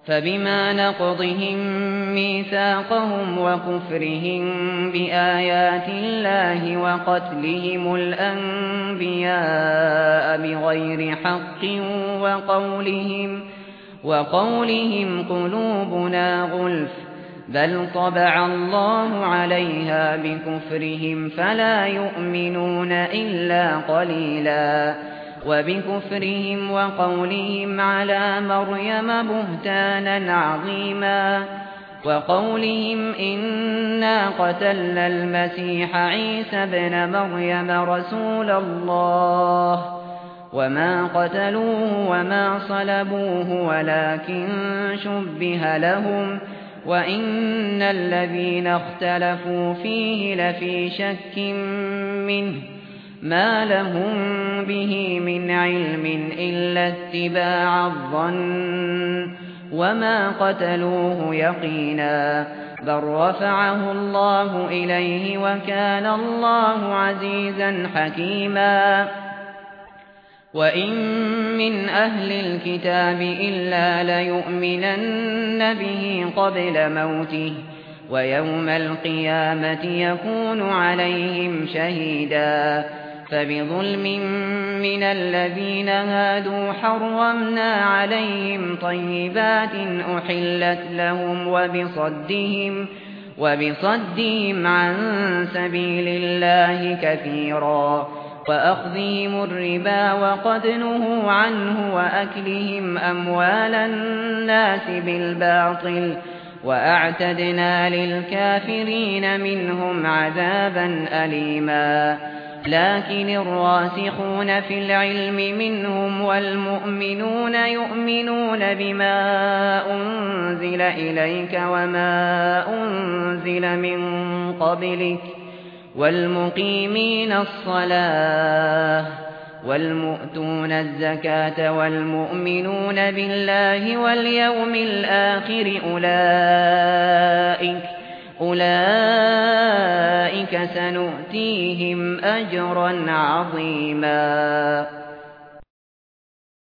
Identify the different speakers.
Speaker 1: فبما نقضهم ميثاقهم وكفرهم بآيات الله وقتلهم الأنبياء بغير حق وقولهم قلوبنا غلف بل طبع الله عليها بكفرهم فلا يؤمنون إلا قليلا وبكفرهم وقولهم على مريم بهتانا عظيما وقولهم إنا قتلنا المسيح عيسى ابن مريم رسول الله وما قتلوه وما صلبوه ولكن شبه لهم وإن الذين اختلفوا فيه لفي شك منه ما لهم به من علم إلا اتباع الظن وما قتلوه يقينا بل رفعه الله إليه وكان الله عزيزا حكيما وإن من أهل الكتاب إلا ليؤمنن به قبل موته ويوم القيامة يكون عليهم شهيدا فبظلم من الذين هادوا حرمنا عليهم طيبات أحلت لهم وبصدهم عن سبيل الله كثيرا وأخذهم الربا وقد نهوا عنه وأكلهم أموال الناس بالباطل وأعتدنا للكافرين منهم عذابا أليما لكن الراسخون في العلم منهم والمؤمنون يؤمنون بما أنزل إليك وما أنزل من قبلك والمقيمين الصلاة والمؤتون الزكاة والمؤمنون بالله واليوم الآخر أولئك سنؤتيهم أجرا عظيما